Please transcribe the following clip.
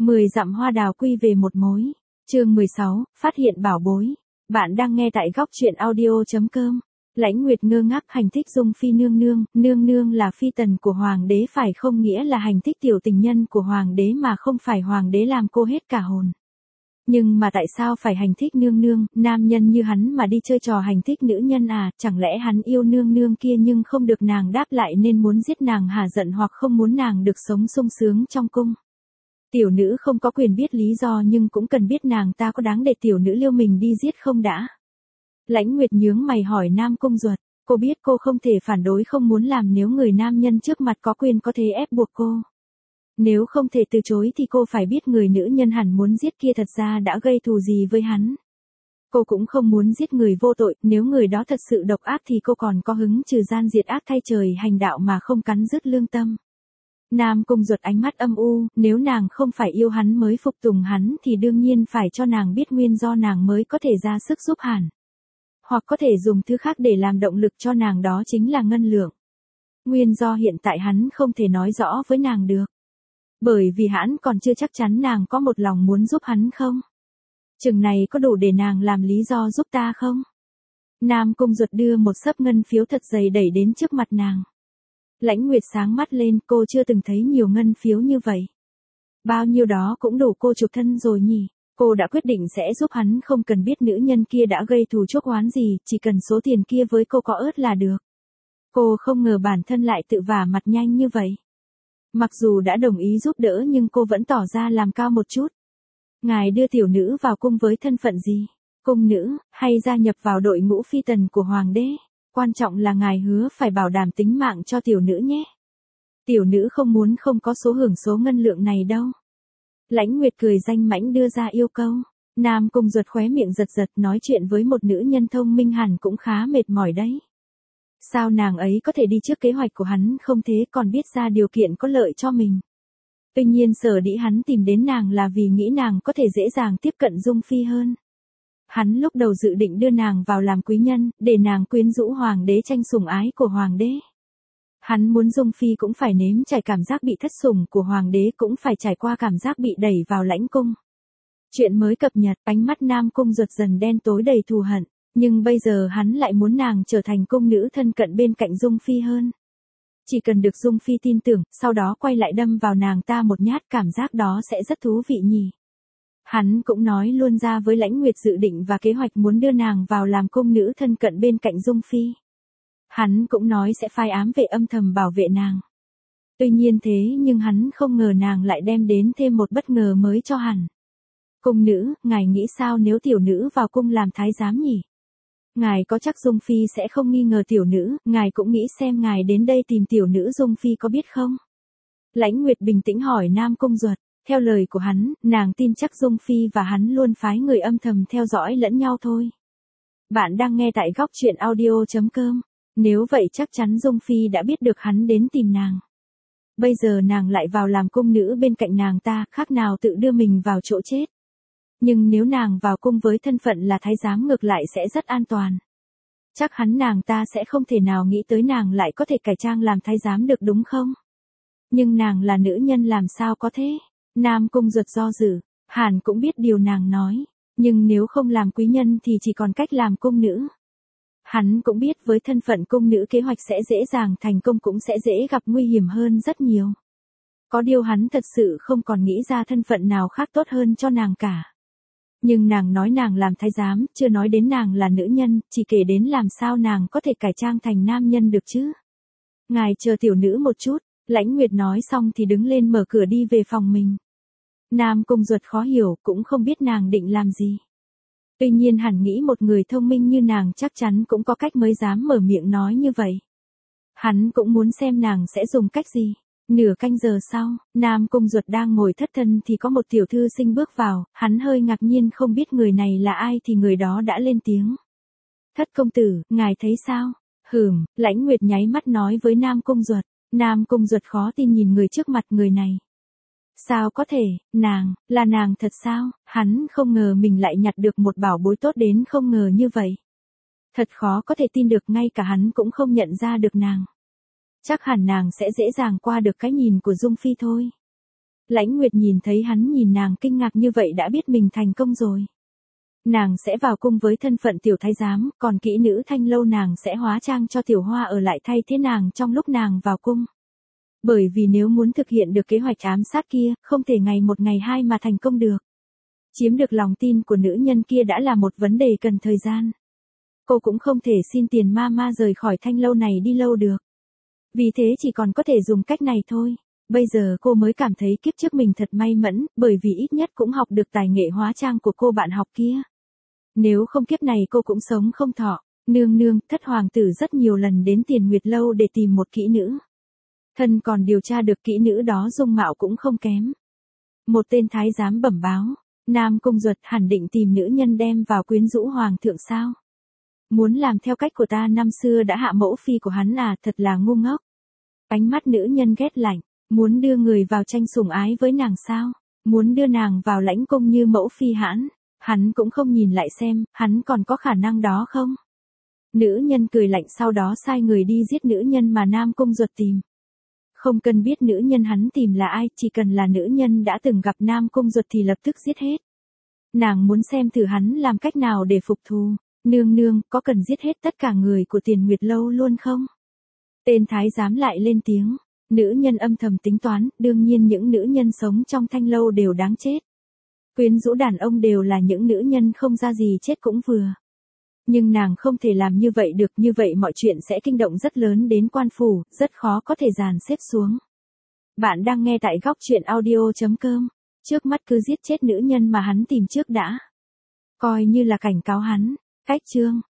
10 dặm hoa đào quy về một mối. Chương 16, phát hiện bảo bối. Bạn đang nghe tại góc truyện audio.com. Lãnh Nguyệt ngơ ngác hành thích Dung Phi nương nương là phi tần của hoàng đế phải không, nghĩa là hành thích tiểu tình nhân của hoàng đế mà không phải hoàng đế làm cô hết cả hồn. Nhưng mà tại sao phải hành thích nương nương, nam nhân như hắn mà đi chơi trò hành thích nữ nhân à, chẳng lẽ hắn yêu nương nương kia nhưng không được nàng đáp lại nên muốn giết nàng hả giận, hoặc không muốn nàng được sống sung sướng trong cung. Tiểu nữ không có quyền biết lý do nhưng cũng cần biết nàng ta có đáng để tiểu nữ liêu mình đi giết không đã. Lãnh Nguyệt nhướng mày hỏi Nam Cung Duật, cô biết cô không thể phản đối không muốn làm nếu người nam nhân trước mặt có quyền có thể ép buộc cô. Nếu không thể từ chối thì cô phải biết người nữ nhân hẳn muốn giết kia thật ra đã gây thù gì với hắn. Cô cũng không muốn giết người vô tội, nếu người đó thật sự độc ác thì cô còn có hứng trừ gian diệt ác thay trời hành đạo mà không cắn rứt lương tâm. Nam Cung Duật ánh mắt âm u, nếu nàng không phải yêu hắn mới phục tùng hắn thì đương nhiên phải cho nàng biết nguyên do nàng mới có thể ra sức giúp hắn. Hoặc có thể dùng thứ khác để làm động lực cho nàng, đó chính là ngân lượng. Nguyên do hiện tại hắn không thể nói rõ với nàng được. Bởi vì hắn còn chưa chắc chắn nàng có một lòng muốn giúp hắn không. Chừng này có đủ để nàng làm lý do giúp ta không? Nam Cung Duật đưa một xấp ngân phiếu thật dày đẩy đến trước mặt nàng. Lãnh Nguyệt sáng mắt lên, cô chưa từng thấy nhiều ngân phiếu như vậy. Bao nhiêu đó cũng đủ cô chuộc thân rồi nhỉ. Cô đã quyết định sẽ giúp hắn, không cần biết nữ nhân kia đã gây thù chuốc oán gì, chỉ cần số tiền kia với cô có ớt là được. Cô không ngờ bản thân lại tự vả mặt nhanh như vậy. Mặc dù đã đồng ý giúp đỡ nhưng cô vẫn tỏ ra làm cao một chút. Ngài đưa tiểu nữ vào cung với thân phận gì? Cung nữ, hay gia nhập vào đội ngũ phi tần của hoàng đế? Quan trọng là ngài hứa phải bảo đảm tính mạng cho tiểu nữ nhé. Tiểu nữ không muốn không có số hưởng số ngân lượng này đâu. Lãnh Nguyệt cười danh mãnh đưa ra yêu cầu. Nam Cung Duật khóe miệng giật giật, nói chuyện với một nữ nhân thông minh hẳn cũng khá mệt mỏi đấy. Sao nàng ấy có thể đi trước kế hoạch của hắn không thế, còn biết ra điều kiện có lợi cho mình. Tuy nhiên sở dĩ hắn tìm đến nàng là vì nghĩ nàng có thể dễ dàng tiếp cận Dung Phi hơn. Hắn lúc đầu dự định đưa nàng vào làm quý nhân, để nàng quyến rũ hoàng đế tranh sủng ái của hoàng đế. Hắn muốn Dung Phi cũng phải nếm trải cảm giác bị thất sủng của hoàng đế, cũng phải trải qua cảm giác bị đẩy vào lãnh cung. Chuyện mới cập nhật, ánh mắt Nam Cung Duật dần đen tối đầy thù hận, nhưng bây giờ hắn lại muốn nàng trở thành cung nữ thân cận bên cạnh Dung Phi hơn. Chỉ cần được Dung Phi tin tưởng, sau đó quay lại đâm vào nàng ta một nhát, cảm giác đó sẽ rất thú vị nhỉ. Hắn cũng nói luôn ra với Lãnh Nguyệt dự định và kế hoạch muốn đưa nàng vào làm cung nữ thân cận bên cạnh Dung Phi. Hắn cũng nói sẽ phái ám vệ âm thầm bảo vệ nàng. Tuy nhiên thế nhưng hắn không ngờ nàng lại đem đến thêm một bất ngờ mới cho hắn. Cung nữ, ngài nghĩ sao nếu tiểu nữ vào cung làm thái giám nhỉ? Ngài có chắc Dung Phi sẽ không nghi ngờ tiểu nữ, ngài cũng nghĩ xem ngài đến đây tìm tiểu nữ Dung Phi có biết không? Lãnh Nguyệt bình tĩnh hỏi Nam Cung Duật. Theo lời của hắn, nàng tin chắc Dung Phi và hắn luôn phái người âm thầm theo dõi lẫn nhau thôi. Bạn đang nghe tại góc truyện audio.com. Nếu vậy chắc chắn Dung Phi đã biết được hắn đến tìm nàng. Bây giờ nàng lại vào làm cung nữ bên cạnh nàng ta, khác nào tự đưa mình vào chỗ chết. Nhưng nếu nàng vào cung với thân phận là thái giám ngược lại sẽ rất an toàn. Chắc hắn nàng ta sẽ không thể nào nghĩ tới nàng lại có thể cải trang làm thái giám được đúng không? Nhưng nàng là nữ nhân làm sao có thế? Nam Cung Duật do dự, Hàn cũng biết điều nàng nói, nhưng nếu không làm quý nhân thì chỉ còn cách làm cung nữ. Hắn cũng biết với thân phận cung nữ kế hoạch sẽ dễ dàng thành công cũng sẽ dễ gặp nguy hiểm hơn rất nhiều. Có điều hắn thật sự không còn nghĩ ra thân phận nào khác tốt hơn cho nàng cả. Nhưng nàng nói nàng làm thái giám, chưa nói đến nàng là nữ nhân, chỉ kể đến làm sao nàng có thể cải trang thành nam nhân được chứ. Ngài chờ tiểu nữ một chút. Lãnh Nguyệt nói xong thì đứng lên mở cửa đi về phòng mình. Nam Cung Duật khó hiểu, cũng không biết nàng định làm gì. Tuy nhiên hẳn nghĩ một người thông minh như nàng chắc chắn cũng có cách mới dám mở miệng nói như vậy. Hắn cũng muốn xem nàng sẽ dùng cách gì. Nửa canh giờ sau, Nam Cung Duật đang ngồi thất thân thì có một tiểu thư sinh bước vào, hắn hơi ngạc nhiên không biết người này là ai thì người đó đã lên tiếng. Thất công tử, ngài thấy sao? Lãnh Nguyệt nháy mắt nói với Nam Cung Duật. Nam Cung Duật khó tin nhìn người trước mặt, người này. Sao có thể, là nàng thật sao? Hắn không ngờ mình lại nhặt được một bảo bối tốt đến không ngờ như vậy. Thật khó có thể tin được, ngay cả hắn cũng không nhận ra được nàng. Chắc hẳn nàng sẽ dễ dàng qua được cái nhìn của Dung Phi thôi. Lãnh Nguyệt nhìn thấy hắn nhìn nàng kinh ngạc như vậy đã biết mình thành công rồi. Nàng sẽ vào cung với thân phận tiểu thái giám, còn kỹ nữ Thanh Lâu nàng sẽ hóa trang cho Tiểu Hoa ở lại thay thế nàng trong lúc nàng vào cung. Bởi vì nếu muốn thực hiện được kế hoạch ám sát kia, không thể ngày một ngày hai mà thành công được. Chiếm được lòng tin của nữ nhân kia đã là một vấn đề cần thời gian. Cô cũng không thể xin tiền ma rời khỏi Thanh Lâu này đi lâu được. Vì thế chỉ còn có thể dùng cách này thôi. Bây giờ cô mới cảm thấy kiếp trước mình thật may mắn, bởi vì ít nhất cũng học được tài nghệ hóa trang của cô bạn học kia. Nếu không kiếp này cô cũng sống không thọ. Nương nương, thất hoàng tử rất nhiều lần đến Tiền Nguyệt Lâu để tìm một kỹ nữ. Thân còn điều tra được kỹ nữ đó dung mạo cũng không kém. Một tên thái giám bẩm báo, Nam Cung Duật hẳn định tìm nữ nhân đem vào quyến rũ hoàng thượng sao? Muốn làm theo cách của ta năm xưa đã hạ mẫu phi của hắn à, thật là ngu ngốc. Ánh mắt nữ nhân ghét lạnh, muốn đưa người vào tranh sủng ái với nàng sao? Muốn đưa nàng vào lãnh cung như mẫu phi hãn, hắn cũng không nhìn lại xem, hắn còn có khả năng đó không? Nữ nhân cười lạnh sau đó sai người đi giết nữ nhân mà Nam Cung Duật tìm. Không cần biết nữ nhân hắn tìm là ai, chỉ cần là nữ nhân đã từng gặp Nam Cung Duật thì lập tức giết hết. Nàng muốn xem thử hắn làm cách nào để phục thù. Nương nương, có cần giết hết tất cả người của Tiền Nguyệt Lâu luôn không? Tên thái giám lại lên tiếng. Nữ nhân âm thầm tính toán, đương nhiên những nữ nhân sống trong Thanh Lâu đều đáng chết. Quyến rũ đàn ông đều là những nữ nhân không ra gì chết cũng vừa. Nhưng nàng không thể làm như vậy được, như vậy mọi chuyện sẽ kinh động rất lớn đến quan phủ, rất khó có thể dàn xếp xuống. Bạn đang nghe tại góc truyện audio.com. Trước mắt cứ giết chết nữ nhân mà hắn tìm trước đã. Coi như là cảnh cáo hắn. Cách chương